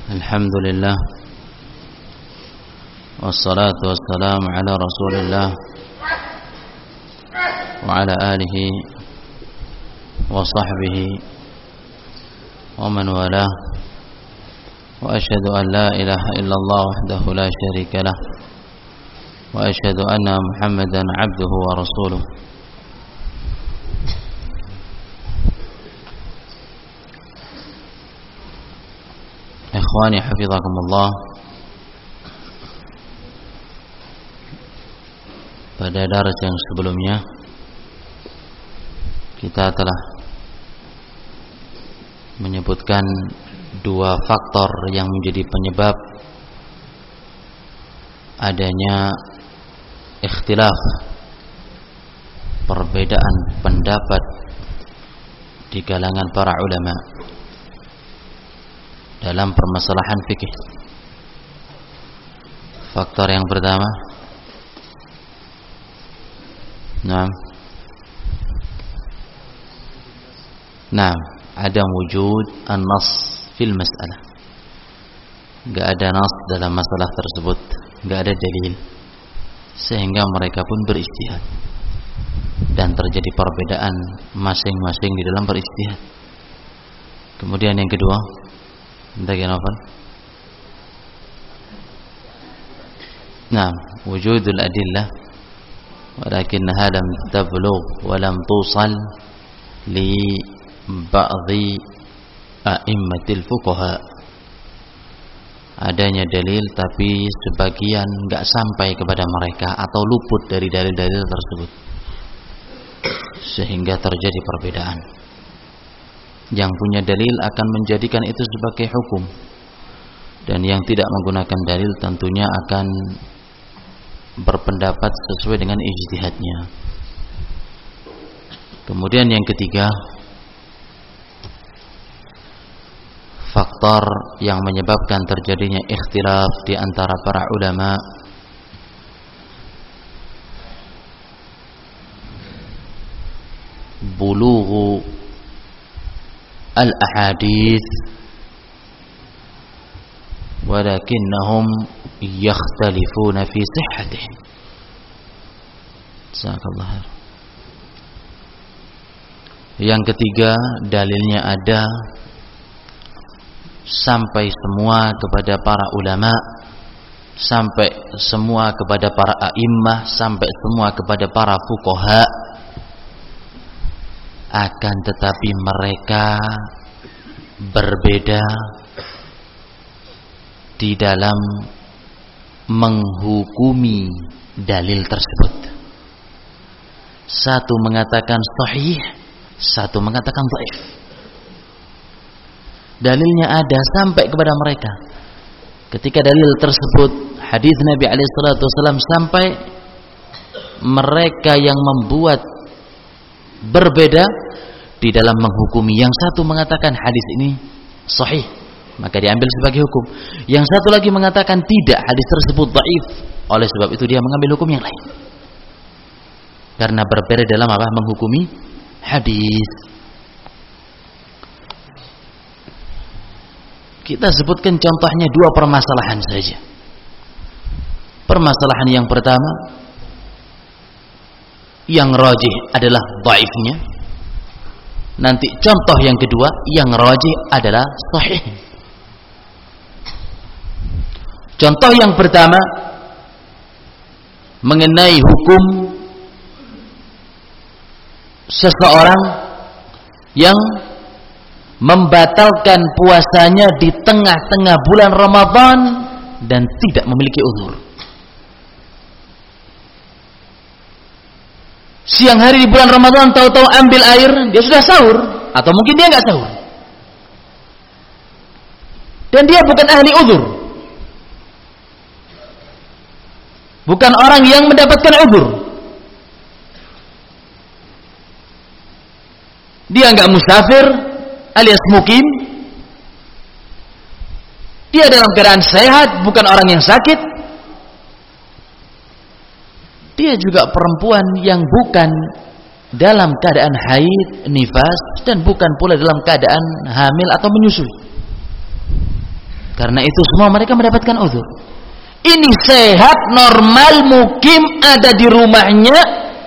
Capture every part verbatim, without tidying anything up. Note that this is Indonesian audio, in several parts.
Alhamdulillah, wassalatu wassalamu ala Rasulillah wa ala alihi wa sahbihi wa man walah. Wa asyhadu an la ilaha illallah wahdahu la syarika lah, wa asyhadu anna Muhammadan abduhu wa rasuluh. Ikhwani hafizakumullah, pada daras yang sebelumnya kita telah menyebutkan dua faktor yang menjadi penyebab adanya ikhtilaf, perbedaan pendapat di kalangan para ulama dalam permasalahan fikih. Faktor yang pertama, nah, nah, ada wujud an-nas fil mas'alah. Enggak ada nas dalam masalah tersebut, enggak ada dalil, sehingga mereka pun berijtihad dan terjadi perbedaan masing-masing di dalam berijtihad. Kemudian yang kedua, bagaimana apa? Nah, wujudul adillah walakinnaha lam tablugh wa lam tusal li ba'dhi a'immatil fuqaha. Adanya dalil tapi sebagian enggak sampai kepada mereka atau luput dari dalil-dalil tersebut, sehingga terjadi perbedaan. Yang punya dalil akan menjadikan itu sebagai hukum, dan yang tidak menggunakan dalil tentunya akan berpendapat sesuai dengan ijtihadnya. Kemudian yang ketiga, faktor yang menyebabkan terjadinya ikhtilaf di antara para ulama bulughu al-ahadits walakinnahum yakhtalifuna fi sihhatih. Jazakallah. Yang ketiga, dalilnya ada sampai semua kepada para ulama, sampai semua kepada para a'immah, sampai semua kepada para fuqaha. Akan tetapi mereka berbeda di dalam menghukumi dalil tersebut. Satu mengatakan sahih, satu mengatakan dhaif. Dalilnya ada sampai kepada mereka. Ketika dalil tersebut, hadis Nabi alaihi salatu wasallam, sampai mereka yang membuat berbeda di dalam menghukumi. Yang satu mengatakan hadis ini sahih, maka diambil sebagai hukum. Yang satu lagi mengatakan tidak, hadis tersebut dhaif. Oleh sebab itu dia mengambil hukum yang lain, karena berbeda dalam apa? Menghukumi hadis. Kita sebutkan contohnya dua permasalahan saja. Permasalahan yang pertama, yang rajih adalah dhaifnya. Nanti contoh yang kedua, yang rajih adalah sahih. Contoh yang pertama mengenai hukum seseorang yang membatalkan puasanya di tengah-tengah bulan Ramadan dan tidak memiliki uzur. Siang hari di bulan Ramadan tahu-tahu ambil air, dia sudah sahur, atau mungkin dia enggak sahur. Dan dia bukan ahli uzur. Bukan orang yang mendapatkan uzur. Dia enggak musafir alias mukim. Dia dalam keadaan sehat, bukan orang yang sakit. Dia juga perempuan yang bukan dalam keadaan haid, nifas, dan bukan pula dalam keadaan hamil atau menyusui. Karena itu semua mereka mendapatkan uzur. Ini sehat, normal, mukim, ada di rumahnya.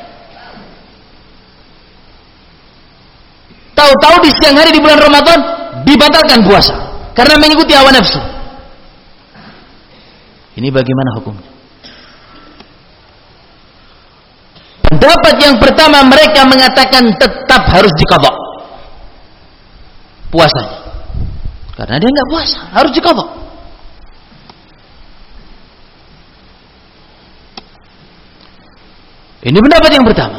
Tahu-tahu di siang hari di bulan Ramadan dibatalkan puasa karena mengikuti hawa nafsu. Ini bagaimana hukumnya? Pendapat yang pertama, mereka mengatakan tetap harus diqadha puasanya. Karena dia enggak puasa, harus diqadha. Ini pendapat yang pertama.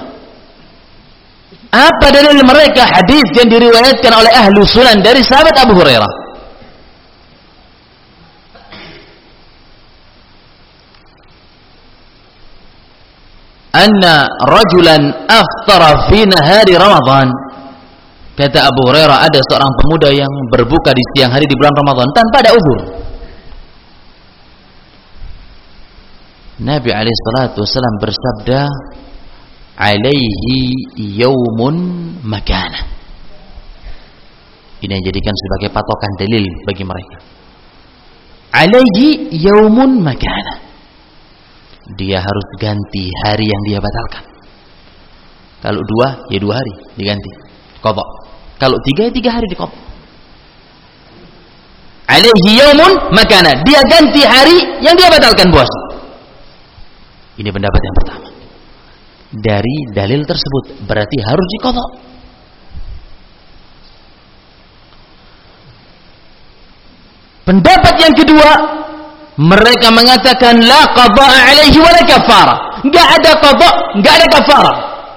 Apa dalil mereka? Hadis yang diriwayatkan oleh ahlu sunan dari sahabat Abu Hurairah. Anna rajulan aftara fi nahari Ramadan. Kata Abu Hurairah, ada seorang pemuda yang berbuka di siang hari di bulan Ramadan tanpa ada uzur. Nabi alaihi salatu wasallam bersabda, alaihi yaumun makana. Ini yang dijadikan sebagai patokan dalil bagi mereka. Alaihi yaumun makana. Dia harus ganti hari yang dia batalkan. Kalau dua, ya dua hari diganti, qadha. Kalau tiga, ya tiga hari diqadha. Alaihi yaumun makana. Dia ganti hari yang dia batalkan puasa. Ini pendapat yang pertama. Dari dalil tersebut berarti harus diqadha. Pendapat yang kedua, mereka mengatakan la qadha alaihi wa la kafara. Enggak ada qadha, enggak ada kafara.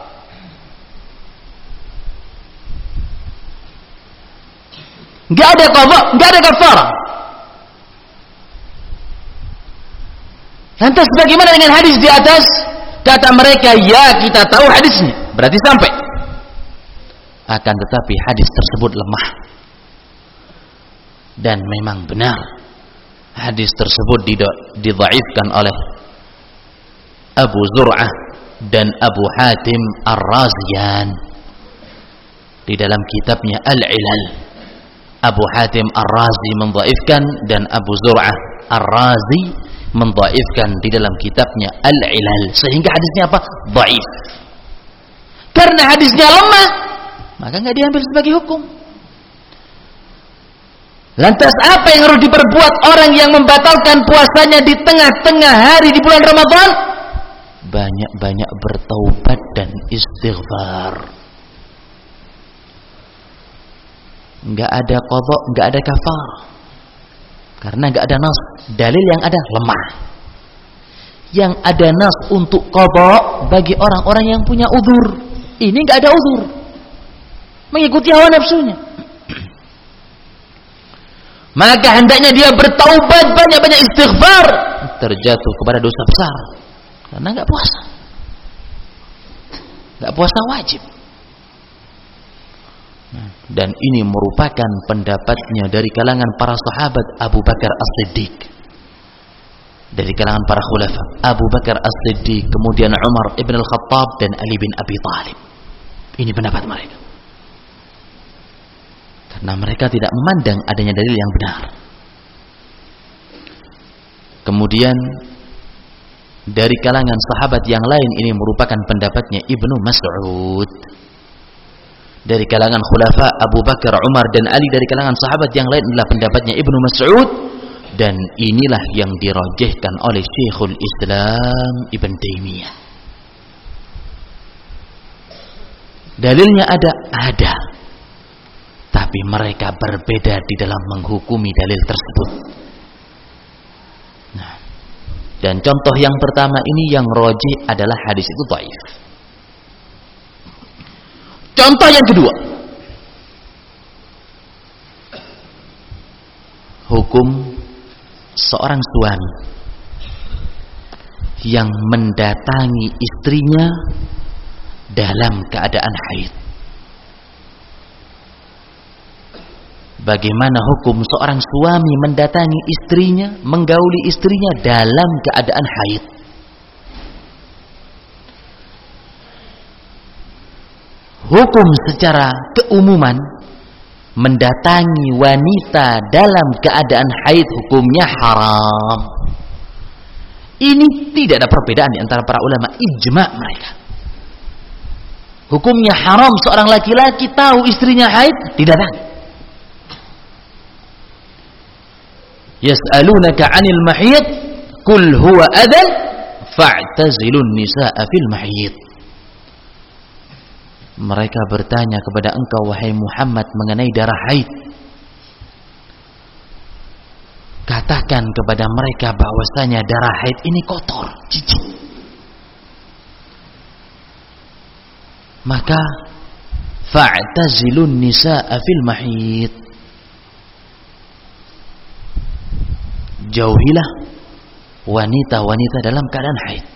Enggak ada qadha, enggak ada kafara. Lantas bagaimana dengan hadis di atas? Kata mereka, ya kita tahu hadisnya, berarti sampai. Akan tetapi hadis tersebut lemah. Dan memang benar, hadis tersebut didhaifkan oleh Abu Zur'ah dan Abu Hatim Ar-Raziyan di dalam kitabnya Al-Ilal. Abu Hatim Ar-Razi mendhaifkan dan Abu Zur'ah Ar-Razi mendhaifkan di dalam kitabnya Al-Ilal, sehingga hadisnya apa? Dhaif. Karena hadisnya lemah, maka enggak diambil sebagai hukum. Lantas apa yang harus diperbuat orang yang membatalkan puasanya di tengah-tengah hari di bulan Ramadan? Banyak-banyak bertaubat dan istighfar. Enggak ada qadha, enggak ada kafar. Karena enggak ada nas. Dalil yang ada lemah. Yang ada nas untuk qadha bagi orang-orang yang punya uzur. Ini enggak ada uzur. Mengikuti hawa nafsunya. Maka hendaknya dia bertaubat, banyak-banyak istighfar, terjatuh kepada dosa besar karena enggak puasa. Enggak puasa wajib. Dan ini merupakan pendapatnya dari kalangan para sahabat Abu Bakar As-Siddiq, dari kalangan para khulafa Abu Bakar As-Siddiq, kemudian Umar ibn Al-Khattab dan Ali bin Abi Thalib. Ini pendapat mereka. Karena mereka tidak memandang adanya dalil yang benar. Kemudian dari kalangan sahabat yang lain, ini merupakan pendapatnya Ibnu Mas'ud. Dari kalangan khulafa Abu Bakar, Umar dan Ali, dari kalangan sahabat yang lain adalah pendapatnya Ibnu Mas'ud. Dan inilah yang dirajihkan oleh Syekhul Islam Ibn Taimiyah. Dalilnya ada, ada. Tapi mereka berbeda di dalam menghukumi dalil tersebut. Nah, dan contoh yang pertama ini yang rajih adalah hadis itu dhaif. Contoh yang kedua, hukum seorang suami yang mendatangi istrinya dalam keadaan haid. Bagaimana hukum seorang suami mendatangi istrinya, menggauli istrinya dalam keadaan haid? Hukum secara keumuman, mendatangi wanita dalam keadaan haid hukumnya haram. Ini tidak ada perbedaan di antara para ulama, ijma' mereka. Hukumnya haram seorang laki-laki tahu istrinya haid didatangi. Yas'alunaka 'anil mahid qul huwa adhan fa'tazilun nisaa fil mahid. Mereka bertanya kepada engkau wahai Muhammad mengenai darah haid. Katakan kepada mereka bahwasanya darah haid ini kotor, jijik. Maka fa'tazilun nisaa fil mahid. Jauhilah wanita-wanita dalam keadaan haid.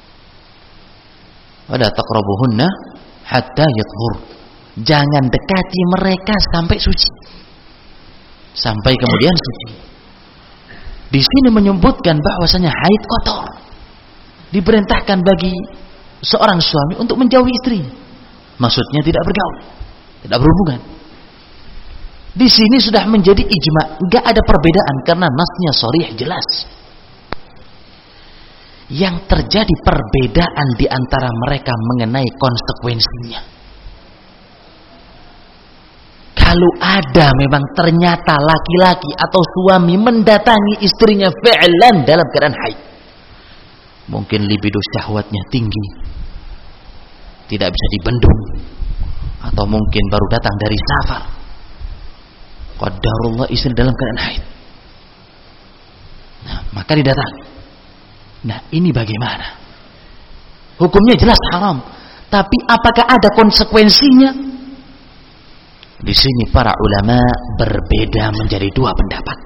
Wala taqrabuhunna hatta yathur. Jangan dekati mereka sampai suci. Sampai kemudian suci. Di sini menyebutkan bahwasanya haid kotor. Diperintahkan bagi seorang suami untuk menjauhi istrinya. Maksudnya tidak bergaul, tidak berhubungan. Di sini sudah menjadi ijma', enggak ada perbedaan karena nasnya sharih jelas. Yang terjadi perbedaan di antara mereka mengenai konsekuensinya. Kalau ada memang ternyata laki-laki atau suami mendatangi istrinya fi'lan dalam keadaan haid, mungkin libido syahwatnya tinggi, tidak bisa dibendung, atau mungkin baru datang dari safar, qadarullah istri dalam keadaan haid, nah maka didatangi. Nah ini bagaimana? Hukumnya jelas haram, tapi apakah ada konsekuensinya? Di sini para ulama berbeda menjadi dua pendapat.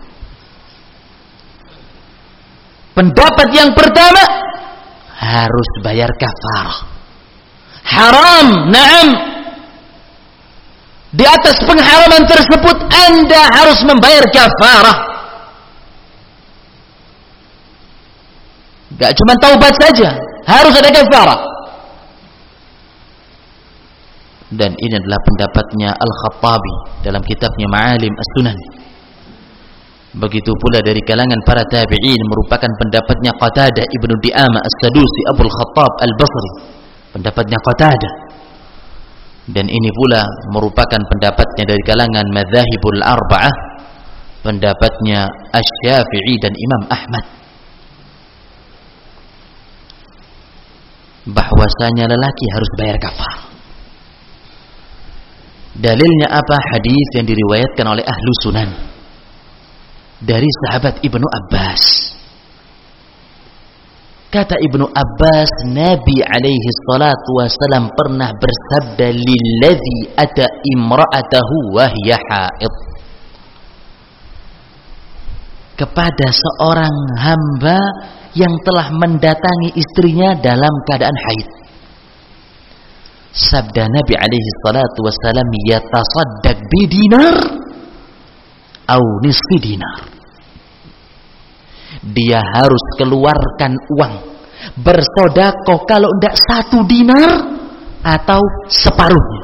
Pendapat yang pertama, harus bayar kafarah. Haram, na'am. Di atas pengharaman tersebut Anda harus membayar kafarah. Gak cuma taubat saja, harus ada kafarah. Dan ini adalah pendapatnya Al-Khattabi dalam kitabnya Ma'alim As-Sunan. Begitu pula dari kalangan para tabi'in merupakan pendapatnya Qatadah Ibnu Di'amah As-Sadusi Abul Khattab Al-Basri, pendapatnya Qatadah. Dan ini pula merupakan pendapatnya dari kalangan Madzahibul Arba'ah, pendapatnya Asy-Syafi'i dan Imam Ahmad, bahwasanya lelaki harus bayar kafar. Dalilnya apa? Hadis yang diriwayatkan oleh Ahlu Sunan dari sahabat Ibnu Abbas. Kata Ibnu Abbas, Nabi alaihi salatu wasalam pernah bersabda, lilladzi ata imra'atahu wa hiya haid, kepada seorang hamba yang telah mendatangi istrinya dalam keadaan haid. Sabda Nabi alaihi salatu wassalam, yatasaddaq bidinar au nisfi dinar. Dia harus keluarkan uang bersedekah, kalau tidak satu dinar atau separuhnya.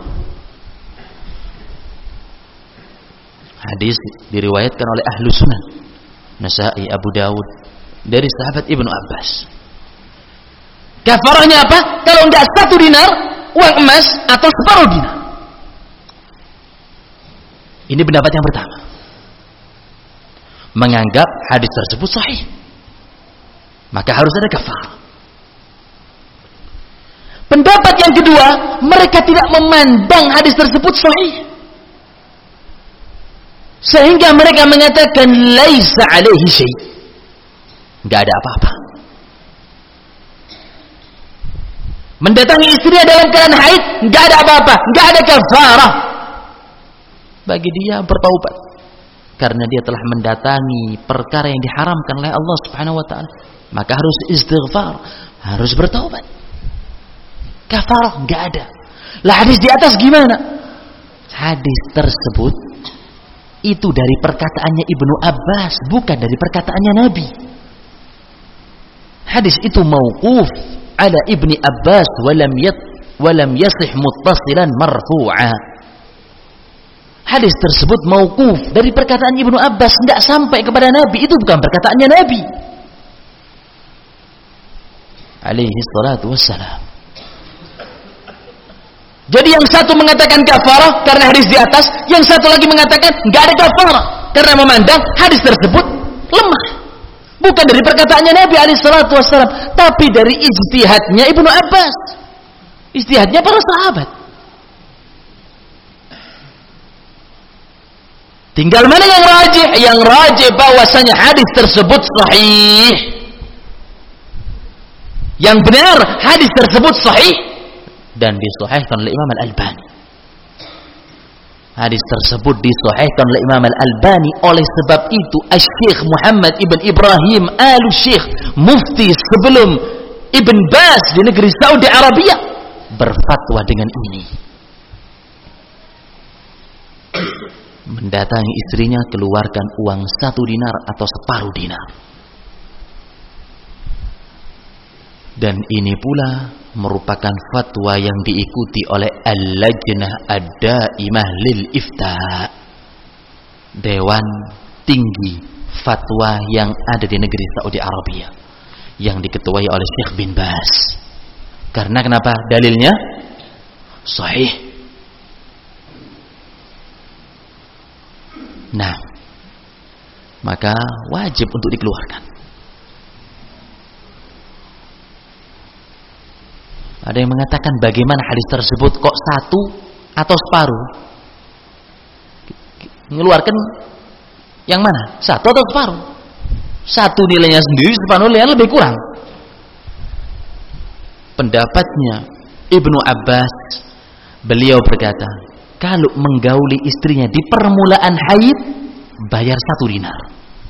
Hadis diriwayatkan oleh Ahlu Sunan, Nasa'i, Abu Dawud, dari sahabat Ibnu Abbas. Kafarahnya apa? Kalau tidak satu dinar, uang emas, atau separuh dinar. Ini pendapat yang pertama, menganggap hadis tersebut sahih, maka harus ada kafarah. Pendapat yang kedua, mereka tidak memandang hadis tersebut sahih, sehingga mereka mengatakan laisa alaihi syai', enggak ada apa-apa. Mendatangi istrinya dalam keadaan haid, enggak ada apa-apa, enggak ada kafarah. Bagi dia bertaubat, karena dia telah mendatangi perkara yang diharamkan oleh Allah Subhanahu wa taala, maka harus istighfar, harus bertaubat. Kafarah enggak ada. Lah hadis di atas gimana? Hadis tersebut itu dari perkataannya Ibnu Abbas, bukan dari perkataannya Nabi. Hadis itu mauquf ala Ibni Abbas walam yat walam yasih muttasilan marfu'a. hadis tersebut mauquf dari perkataan Ibnu Abbas, tidak sampai kepada Nabi. Itu bukan perkataannya Nabi alaihi salatu wassalam. Jadi yang satu mengatakan kafarah karena hadis di atas, yang satu lagi mengatakan enggak ada kafarah karena memandang hadis tersebut lemah. Bukan dari perkataannya Nabi alaihi salatu wassalam, tapi dari ijtihadnya Ibnu Abbas, ijtihadnya para sahabat. Tinggal mana yang rajih? Yang rajih bahwasanya hadis tersebut sahih. Yang benar hadis tersebut sahih dan disahihkan oleh Imam Al-Albani. Hadis tersebut disahihkan oleh Imam Al-Albani. Oleh sebab itu Asy-Syaikh Muhammad Ibn Ibrahim Al-Syekh, mufti sebelum Ibn Baz di negeri Saudi Arabia, berfatwa dengan ini. Mendatangi istrinya, keluarkan uang satu dinar atau separuh dinar. Dan ini pula merupakan fatwa yang diikuti oleh Al-Lajnah Ad-Daimah Lil Ifta, Dewan Tinggi Fatwa yang ada di negeri Saudi Arabia, yang diketuai oleh Syekh bin Baz. Karena kenapa? Dalilnya sahih. Nah, maka wajib untuk dikeluarkan. Ada yang mengatakan bagaimana hadis tersebut kok satu atau separuh? Mengeluarkan yang mana? Satu atau separuh? Satu nilainya sendiri, separuh nilainya lebih kurang. Pendapatnya Ibnu Abbas, beliau berkata, kalau menggauli istrinya di permulaan haid, bayar satu dinar.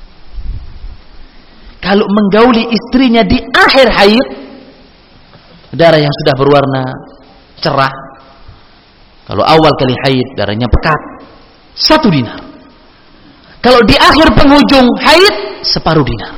Kalau menggauli istrinya di akhir haid, darah yang sudah berwarna cerah, kalau awal kali haid darahnya pekat, satu dinar. Kalau di akhir penghujung haid, separuh dinar.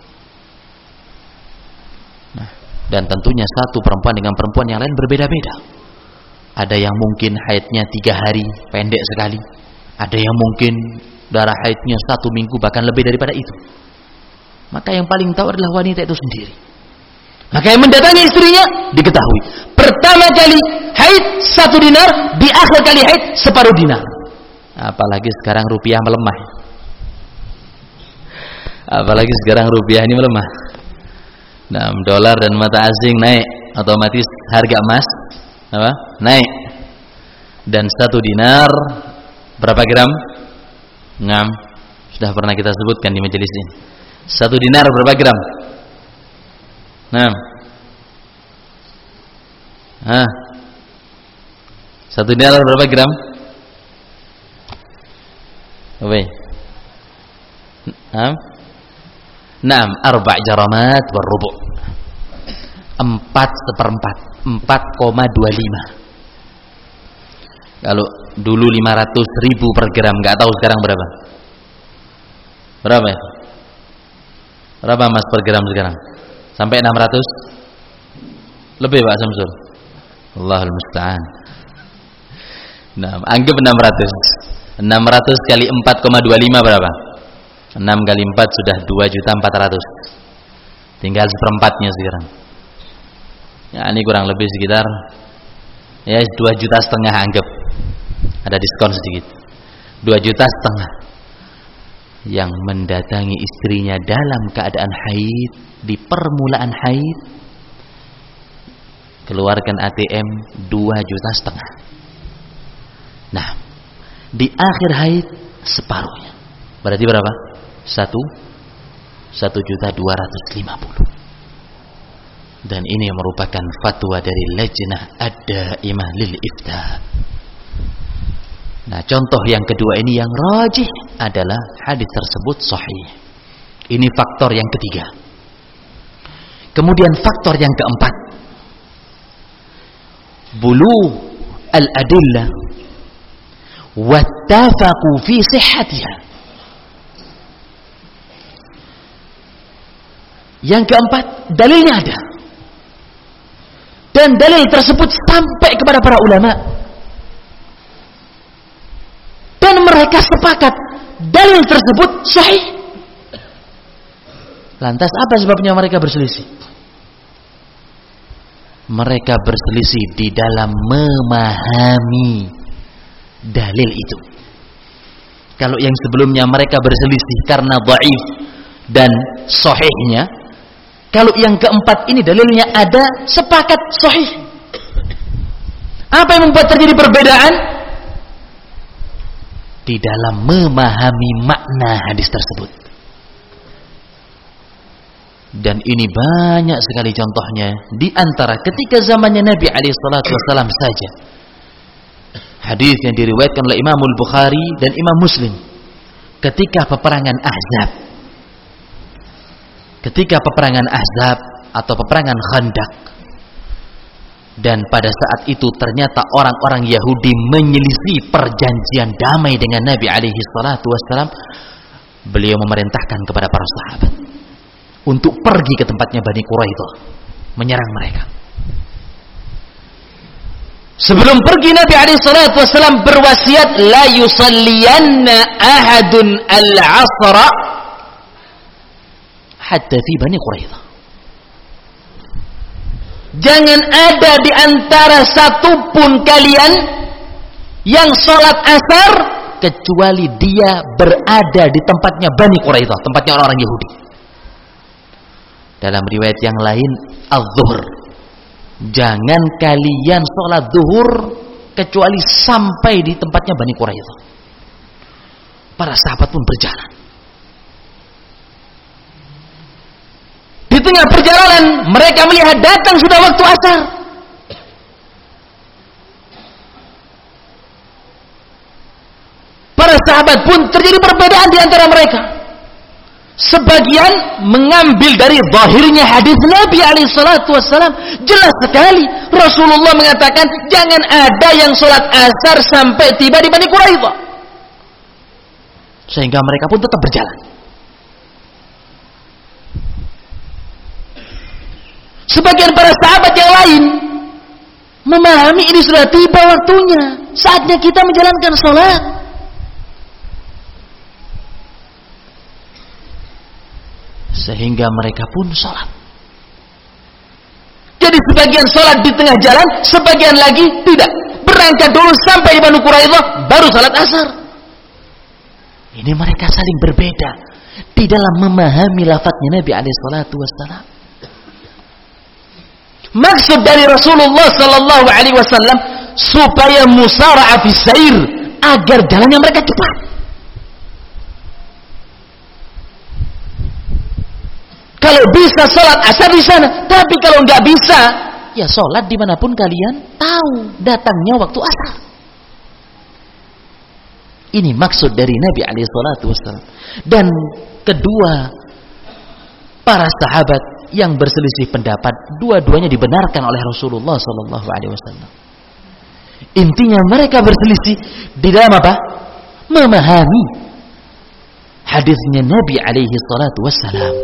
Nah, dan tentunya satu perempuan dengan perempuan yang lain berbeda-beda. Ada yang mungkin haidnya tiga hari, pendek sekali. Ada yang mungkin darah haidnya satu minggu, bahkan lebih daripada itu. Maka yang paling tahu adalah wanita itu sendiri. Maka yang mendatangi istrinya diketahui pertama kali haid satu dinar, di akhir kali haid separuh dinar. Apalagi sekarang rupiah melemah. Apalagi sekarang rupiah ini melemah. Nah, dolar dan mata asing naik, otomatis harga emas apa? Naik. Dan satu dinar berapa gram? enam. Sudah pernah kita sebutkan di majelis ini. Satu dinar berapa gram? enam. Hah? Satu dinar berapa gram? Oke. enam. enam. Arba' jaramat warrubu'. Empat seperempat. Empat koma dua lima. Kalau dulu lima ratus ribu per gram, nggak tahu sekarang berapa? Berapa ya? Berapa emas per gram sekarang? Sampai enam ratus? Lebih Pak Samsul? Allahul musta'an. Nah, anggap enam ratus. enam ratus kali empat koma dua lima berapa? enam kali empat sudah dua juta empat ratus. Tinggal seperempatnya sekarang. Ya, ini kurang lebih sekitar ya dua juta setengah, anggap ada diskon sedikit, dua juta setengah. Yang mendatangi istrinya dalam keadaan haid, di permulaan haid, keluarkan A T M dua juta setengah. Nah, di akhir haid separuhnya, berarti berapa? Satu satu juta dua ratus lima puluh. Dan ini merupakan fatwa dari Lajnah Ad-Daimah Lil Ifta. Nah, contoh yang kedua ini yang rajih adalah hadis tersebut sahih. Ini faktor yang ketiga. Kemudian faktor yang keempat, bulugh al-adillah wattafaqu fi sihhatiha. Yang keempat, dalilnya ada. Dan dalil tersebut sampai kepada para ulama dan mereka sepakat dalil tersebut sahih. Lantas apa sebabnya mereka berselisih? Mereka berselisih di dalam memahami dalil itu. Kalau yang sebelumnya mereka berselisih karena dhaif dan sahihnya, kalau yang keempat ini dalilnya ada sepakat sahih. Apa yang membuat terjadi perbedaan? Di dalam memahami makna hadis tersebut. Dan ini banyak sekali contohnya. Di antara ketika zamannya Nabi alaihi salatu wasallam saja, hadis yang diriwayatkan oleh Imam Al-Bukhari dan Imam Muslim ketika peperangan Ahzab. Ketika peperangan Ahzab atau peperangan Khandaq, dan pada saat itu ternyata orang-orang Yahudi menyelisih perjanjian damai dengan Nabi alaihi salatu wasallam, beliau memerintahkan kepada para sahabat untuk pergi ke tempatnya Bani Quraidah, menyerang mereka. Sebelum pergi Nabi alaihi salatu wasallam berwasiat, la yusalliyanna ahadun al-'asra hatta fi Bani Quraidah. Jangan ada di antara satupun kalian yang sholat asar kecuali dia berada di tempatnya Bani Quraidah, tempatnya orang-orang Yahudi. Dalam riwayat yang lain, az-zuhr, jangan kalian sholat zuhur kecuali sampai di tempatnya Bani Quraidah. Para sahabat pun berjalan. Di tengah perjalanan mereka melihat datang sudah waktu asar. Para sahabat pun terjadi perbedaan di antara mereka. Sebagian mengambil dari zahirnya hadis Nabi alaihi salatu wasallam, jelas sekali Rasulullah mengatakan jangan ada yang sholat asar sampai tiba di Bani Quraidah. Sehingga mereka pun tetap berjalan. Sebagian para sahabat yang lain memahami ini sudah tiba waktunya, saatnya kita menjalankan sholat. Sehingga mereka pun sholat. Jadi sebagian sholat di tengah jalan, sebagian lagi tidak. Berangkat dulu sampai di Bani Quraidah, baru sholat asar. Ini mereka saling berbeda di dalam memahami lafadznya Nabi alaihi salatu wassalam. Maksud dari Rasulullah sallallahu alaihi wasallam supaya musara'a fi sair, agar jalannya mereka cepat. Kalau bisa sholat asar di sana, tapi kalau nggak bisa, ya sholat dimanapun kalian tahu datangnya waktu asar. Ini maksud dari Nabi alaihi salatu wasallam. Dan kedua, para sahabat yang berselisih pendapat, dua-duanya dibenarkan oleh Rasulullah sallallahu alaihi wasallam. Intinya mereka berselisih di dalam apa? Memahami hadisnya Nabi alaihi salatu wasallam.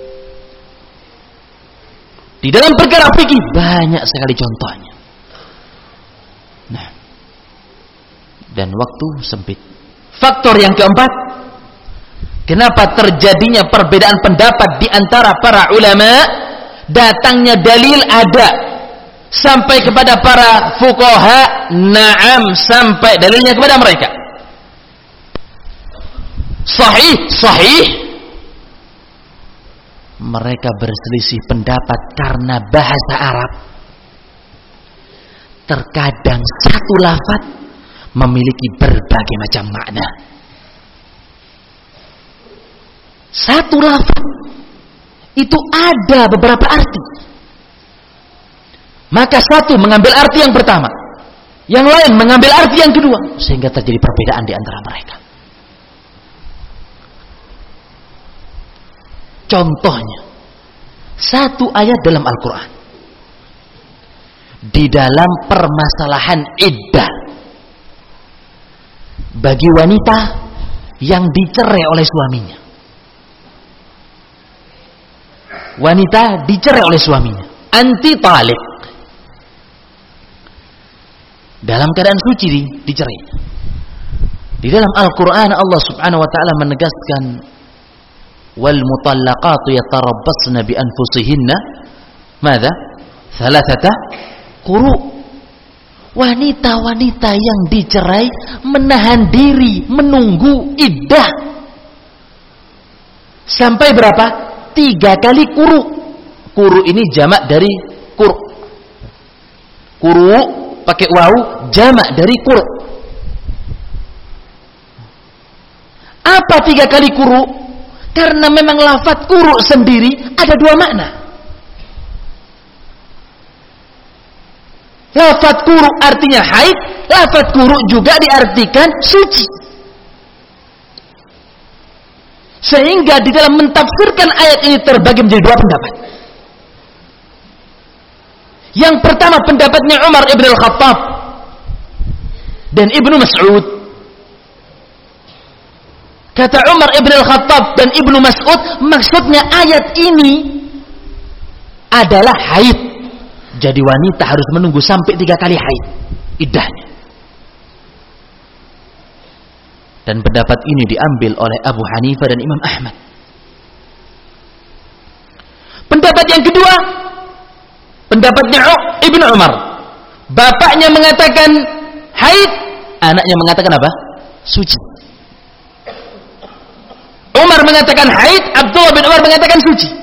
Di dalam perkara fikih banyak sekali contohnya. Nah, dan waktu sempit. Faktor yang keempat, kenapa terjadinya perbedaan pendapat di antara para ulama? Datangnya dalil ada sampai kepada para fuqaha, na'am, sampai dalilnya kepada mereka. Sahih, sahih. Mereka berselisih pendapat karena bahasa Arab. Terkadang satu lafaz memiliki berbagai macam makna. Satu lafaz itu ada beberapa arti. Maka satu mengambil arti yang pertama, yang lain mengambil arti yang kedua, sehingga terjadi perbedaan di antara mereka. Contohnya, satu ayat dalam Al-Quran di dalam permasalahan iddah bagi wanita yang dicerai oleh suaminya. Wanita dicerai oleh suaminya, anti talik, dalam keadaan suci dicerai. Di dalam Al-Quran Allah subhanahu wa ta'ala menegaskan, wal mutallaqatu yatarabbasna bi anfusihinna madza thalathata quru. Wanita-wanita yang dicerai menahan diri menunggu iddah sampai berapa? Tiga kali quru. Quru ini jamak dari qur. Quru pakai waw, jamak dari qur. Apa tiga kali quru? Karena memang lafaz quru sendiri ada dua makna. Lafaz quru artinya haid, lafaz quru juga diartikan suci. Sehingga di dalam mentafsirkan ayat ini terbagi menjadi dua pendapat. Yang pertama pendapatnya Umar ibn al-Khattab dan Ibnu Mas'ud. Kata Umar ibn al-Khattab dan Ibnu Mas'ud, maksudnya ayat ini adalah haid. Jadi wanita harus menunggu sampai tiga kali haid iddahnya. Dan pendapat ini diambil oleh Abu Hanifah dan Imam Ahmad. Pendapat yang kedua, pendapatnya Ibnu Umar. Bapaknya mengatakan haid, anaknya mengatakan apa? Suci. Umar mengatakan haid, Abdullah bin Umar mengatakan suci.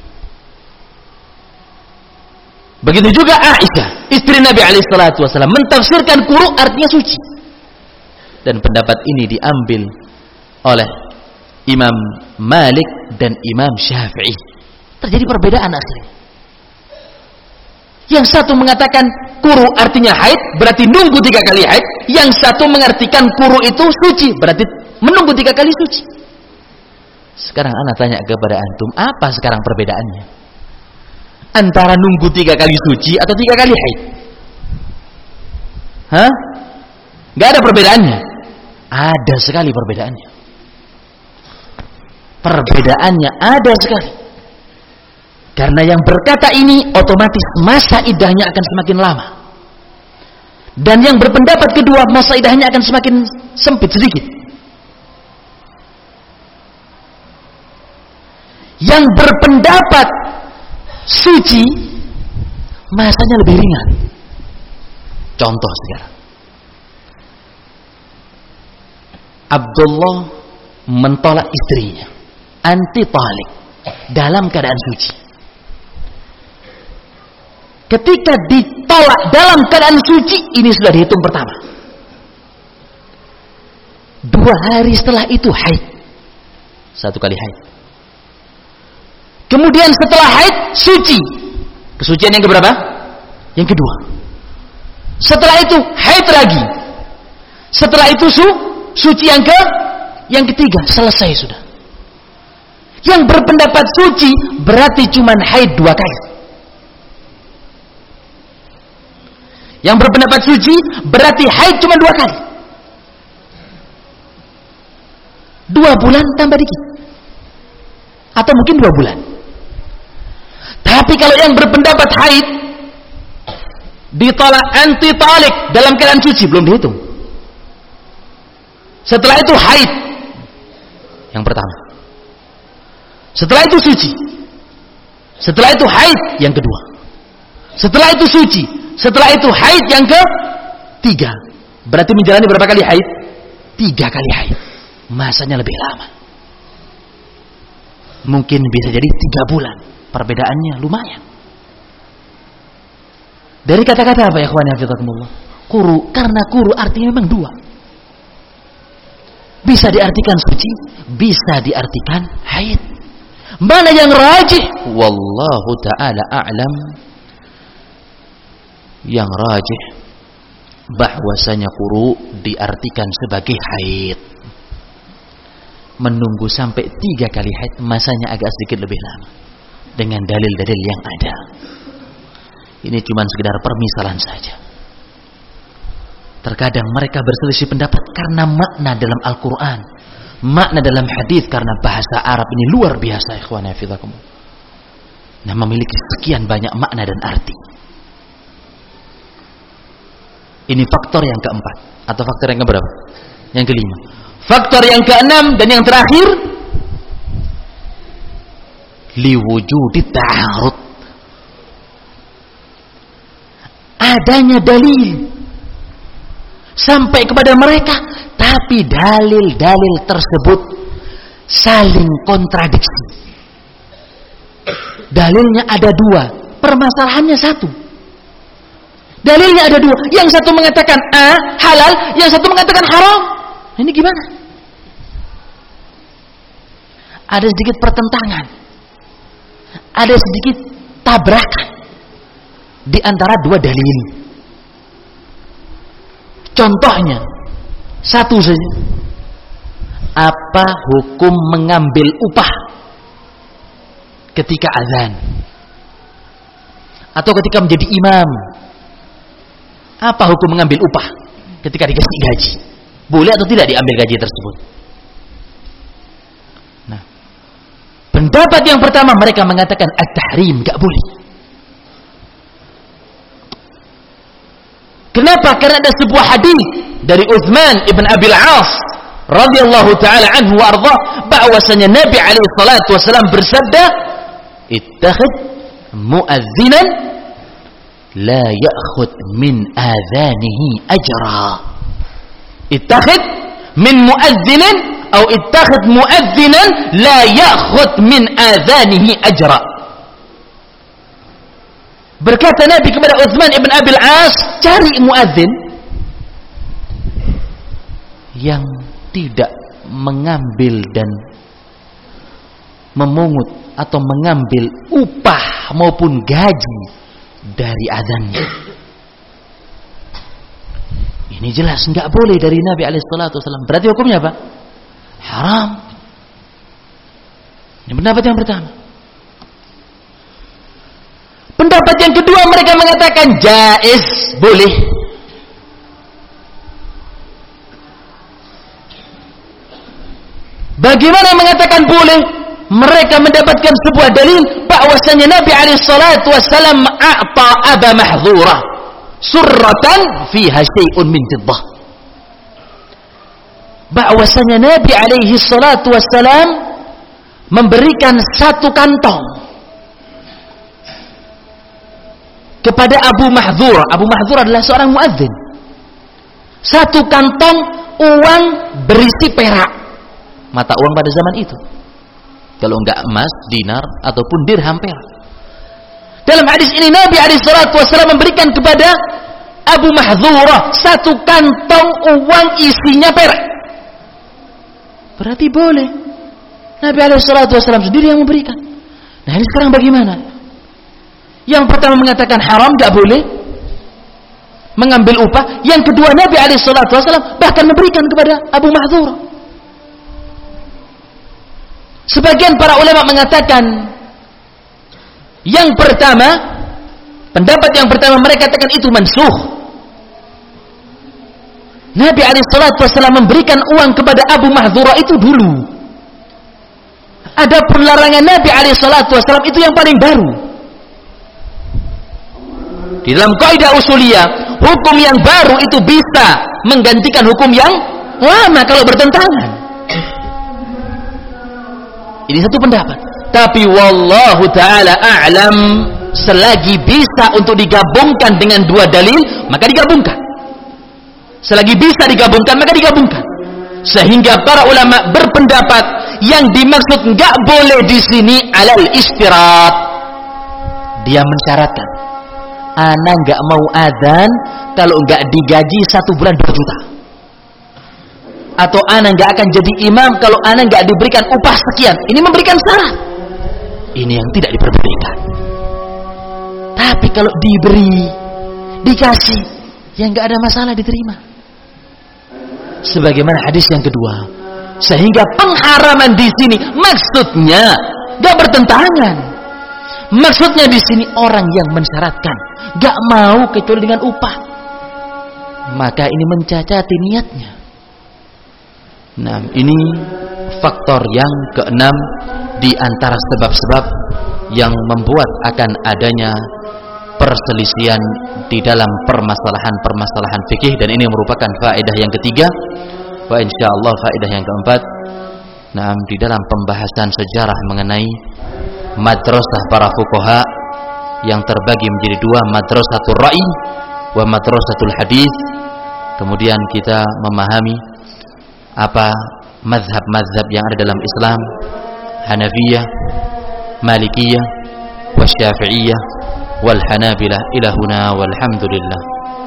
Begitu juga Aisyah, istri Nabi alaihi salatu wasallam, mentafsirkan quru artinya suci. Dan pendapat ini diambil oleh Imam Malik dan Imam Syafi'i. Terjadi perbedaan akhirnya. Yang satu mengatakan quru artinya haid, berarti nunggu tiga kali haid. Yang satu mengartikan quru itu suci, berarti menunggu tiga kali suci. Sekarang ana tanya kepada antum, apa sekarang perbedaannya? Antara nunggu tiga kali suci atau tiga kali haid? Hah? Gak ada perbedaannya? Ada sekali perbedaannya. Perbedaannya ada sekali. Karena yang berkata ini otomatis masa iddahnya akan semakin lama. Dan yang berpendapat kedua, masa iddahnya akan semakin sempit sedikit. Yang berpendapat suci, masanya lebih ringan. Contoh sekarang, Abdullah mentolak istrinya, anti talik, dalam keadaan suci. Ketika ditolak dalam keadaan suci, ini sudah dihitung pertama. Dua hari setelah itu haid, satu kali haid. Kemudian setelah haid suci, kesucian yang keberapa? Yang kedua. Setelah itu haid lagi. Setelah itu su suci yang ke yang ketiga, selesai sudah. Yang berpendapat suci berarti cuman haid dua kali. Yang berpendapat suci berarti haid cuma dua kali. Dua bulan tambah dikit. Atau mungkin dua bulan. Tapi kalau yang berpendapat haid ditolak anti talik dalam keadaan suci, belum dihitung. Setelah itu haid yang pertama. Setelah itu suci. Setelah itu haid yang kedua. Setelah itu suci. Setelah itu haid yang ketiga. Berarti menjalani berapa kali haid? Tiga kali haid. Masanya lebih lama. Mungkin bisa jadi tiga bulan. Perbedaannya lumayan. Dari kata-kata apa ya ikhwan hafizakumullah? Quru, karena quru artinya memang dua. Bisa diartikan suci, bisa diartikan haid. Mana yang rajih? Wallahu ta'ala a'lam. Yang rajih bahwasanya quru diartikan sebagai haid. Menunggu sampai tiga kali haid, masanya agak sedikit lebih lama. Dengan dalil-dalil yang ada. Ini cuma sekedar permisalan saja. Terkadang mereka berselisih pendapat karena makna dalam Al-Quran, makna dalam hadis, karena bahasa Arab ini luar biasa, ikhwan hafizakum. Nah, memiliki sekian banyak makna dan arti. Ini faktor yang keempat atau faktor yang keberapa? Yang kelima. Faktor yang keenam dan yang terakhir, liwujudi ta'arud. Adanya dalil sampai kepada mereka, tapi dalil-dalil tersebut saling kontradiksi. Dalilnya ada dua, permasalahannya satu. Dalilnya ada dua, yang satu mengatakan A halal, yang satu mengatakan haram. Ini gimana? Ada sedikit pertentangan, ada sedikit tabrakan di antara dua dalil. Contohnya satu saja. Apa hukum mengambil upah ketika azan atau ketika menjadi imam? Apa hukum mengambil upah ketika dikasih gaji? Boleh atau tidak diambil gaji tersebut? Nah, pendapat yang pertama mereka mengatakan at-tahrim, enggak boleh. Kenapa? Karena ada sebuah hadis dari Utsman ibn Abil As radhiyallahu taala anhu wa ardhah, bahwasanya Nabi alaihi salatu wasallam bersabda, ittakhid muazzinan la ya'khud min adhanihi ajra. Ittakhid min muazzinin atau ittakhid muazzinan la ya'khud min adhanihi ajra. Berkata Nabi kepada Utsman ibn Abil As, cari muazzin yang tidak mengambil dan memungut atau mengambil upah maupun gaji dari azannya. Ini jelas enggak boleh dari Nabi alaihi salatu wasallam. Berarti hukumnya apa? Haram. Ini pendapat yang pertama. Pendapat yang kedua mereka mengatakan jaiz, boleh. Bagaimana mengatakan boleh? Mereka mendapatkan sebuah dalil bahwasanya Nabi alaihi salatu wasallam a'ta Aba Mahdhurah surratan fiha syai'un min fiddah. Bahwasanya Nabi alaihi salatu wasallam memberikan satu kantong kepada Abu Mahdhurah. Abu Mahdhurah adalah seorang muadzin. Satu kantong uang berisi perak, mata uang pada zaman itu. Kalau enggak emas, dinar ataupun dirham perak. Dalam hadis ini Nabi alaihi salatu wasallam memberikan kepada Abu Mahdhurah satu kantong uang isinya perak. Berarti boleh. Nabi alaihi salatu wasallam sendiri yang memberikan. Nah, ini sekarang bagaimana? Yang pertama mengatakan haram, enggak boleh mengambil upah. Yang kedua Nabi alaihi salatu wasallam bahkan memberikan kepada Abu Mahdhurah. Sebagian para ulama mengatakan yang pertama, pendapat yang pertama mereka katakan itu mansukh. Nabi alaihi salatu wasallam memberikan uang kepada Abu Mahdhurah itu dulu. Adapun larangan Nabi alaihi salatu wasallam itu yang paling baru. Di dalam kaidah usuliyah, hukum yang baru itu bisa menggantikan hukum yang lama kalau bertentangan. Ini satu pendapat. Tapi wallahu ta'ala a'lam, selagi bisa untuk digabungkan dengan dua dalil, maka digabungkan. Selagi bisa digabungkan, maka digabungkan. Sehingga para ulama berpendapat yang dimaksud enggak boleh di sini alal istirat. Dia mensyaratkan, ana enggak mau adzan kalau enggak digaji satu bulan dua juta. Atau ana enggak akan jadi imam kalau ana enggak diberikan upah sekian. Ini memberikan syarat. Ini yang tidak diperbolehkan. Tapi kalau diberi, dikasih, ya enggak ada masalah, diterima. Sebagaimana hadis yang kedua. Sehingga pengharaman di sini maksudnya enggak bertentangan. Maksudnya di sini orang yang mensyaratkan enggak mau kecuali dengan upah, maka ini mencacati niatnya. Nah, ini faktor yang keenam di antara sebab-sebab yang membuat akan adanya perselisihan di dalam permasalahan-permasalahan fikih, dan ini merupakan faedah yang ketiga, Wa insyaallah faedah yang keempat, nah, di dalam pembahasan sejarah mengenai madrasah para fuqaha yang terbagi menjadi dua, madrasatul ra'i wa madrasatul hadis. Kemudian kita memahami apa mazhab-mazhab yang ada dalam Islam, Hanafiyah, Malikiyah, wa Syafi'iyah, wal Hanabilah. Ila huna walhamdulillah.